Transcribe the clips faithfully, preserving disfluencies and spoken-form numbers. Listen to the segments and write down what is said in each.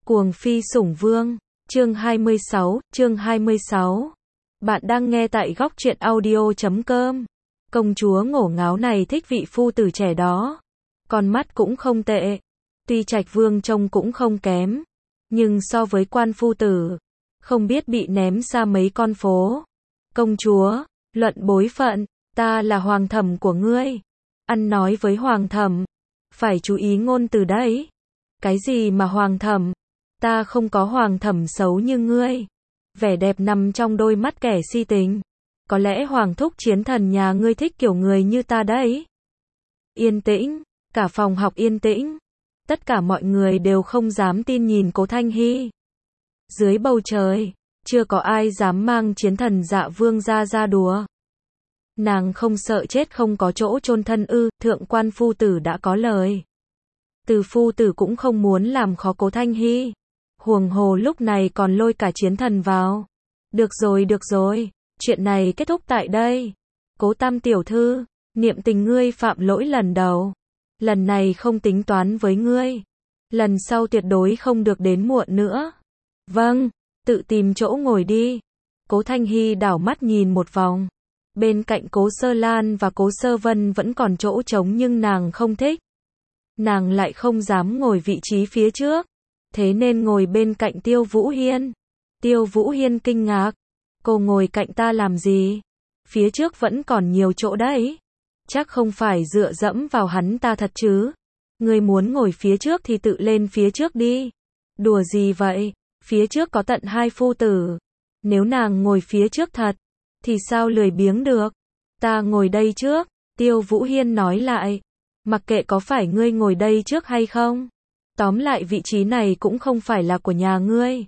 Cuồng phi sủng vương, chương hai mươi sáu, chương hai mươi sáu. Bạn đang nghe tại góc truyện audio chấm com. Công chúa ngổ ngáo này thích vị phu tử trẻ đó. Con mắt cũng không tệ. Tuy trạch vương trông cũng không kém. Nhưng so với quan phu tử, không biết bị ném xa mấy con phố. Công chúa, luận bối phận, ta là hoàng thẩm của ngươi. Ăn nói với hoàng thẩm, phải chú ý ngôn từ đấy. Cái gì mà hoàng thẩm? Ta không có hoàng thẩm xấu như ngươi. Vẻ đẹp nằm trong đôi mắt kẻ si tình. Có lẽ hoàng thúc chiến thần nhà ngươi thích kiểu người như ta đấy. Yên tĩnh, cả phòng học yên tĩnh. Tất cả mọi người đều không dám tin nhìn Cố Thanh Hy. Dưới bầu trời, chưa có ai dám mang chiến thần Dạ Vương ra ra đùa. Nàng không sợ chết không có chỗ chôn thân ư? Thượng quan phu tử đã có lời. Từ phu tử cũng không muốn làm khó Cố Thanh Hy. Huồng hồ lúc này còn lôi cả chiến thần vào. Được rồi được rồi, chuyện này kết thúc tại đây. Cố tam tiểu thư, niệm tình ngươi phạm lỗi lần đầu. Lần này không tính toán với ngươi. Lần sau tuyệt đối không được đến muộn nữa. Vâng, tự tìm chỗ ngồi đi. Cố Thanh Hy đảo mắt nhìn một vòng. Bên cạnh Cố Sơ Lan và Cố Sơ Vân vẫn còn chỗ trống nhưng nàng không thích. Nàng lại không dám ngồi vị trí phía trước. Thế nên ngồi bên cạnh Tiêu Vũ Hiên. Tiêu Vũ Hiên kinh ngạc. Cô ngồi cạnh ta làm gì? Phía trước vẫn còn nhiều chỗ đấy. Chắc không phải dựa dẫm vào hắn ta thật chứ? Ngươi muốn ngồi phía trước thì tự lên phía trước đi. Đùa gì vậy? Phía trước có tận hai phu tử. Nếu nàng ngồi phía trước thật, thì sao lười biếng được? Ta ngồi đây trước. Tiêu Vũ Hiên nói lại. Mặc kệ có phải ngươi ngồi đây trước hay không. Tóm lại vị trí này cũng không phải là của nhà ngươi.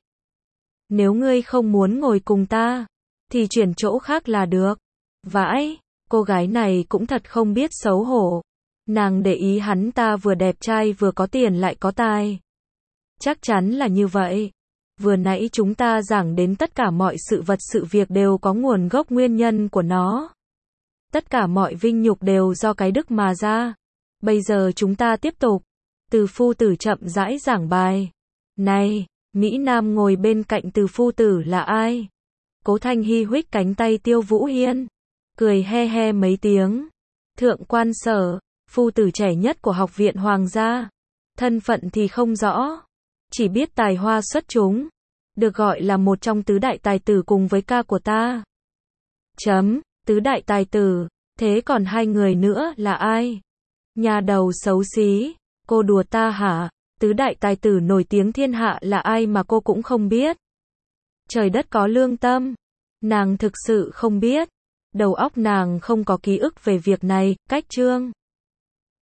Nếu ngươi không muốn ngồi cùng ta, thì chuyển chỗ khác là được. Vãi, cô gái này cũng thật không biết xấu hổ. Nàng để ý hắn ta vừa đẹp trai vừa có tiền lại có tài. Chắc chắn là như vậy. Vừa nãy chúng ta giảng đến tất cả mọi sự vật sự việc đều có nguồn gốc nguyên nhân của nó. Tất cả mọi vinh nhục đều do cái đức mà ra. Bây giờ chúng ta tiếp tục. Từ phu tử chậm rãi giảng bài. Này, Mỹ Nam ngồi bên cạnh từ phu tử là ai? Cố Thanh Hy huých cánh tay Tiêu Vũ Hiên. Cười he he mấy tiếng. Thượng quan Sở, phu tử trẻ nhất của học viện Hoàng gia. Thân phận thì không rõ. Chỉ biết tài hoa xuất chúng. Được gọi là một trong tứ đại tài tử cùng với ca của ta. Chấm, tứ đại tài tử. Thế còn hai người nữa là ai? Nhà đầu xấu xí. Cô đùa ta hả? Tứ đại tài tử nổi tiếng thiên hạ là ai mà cô cũng không biết? Trời đất có lương tâm. Nàng thực sự không biết. Đầu óc nàng không có ký ức về việc này. Cách chương.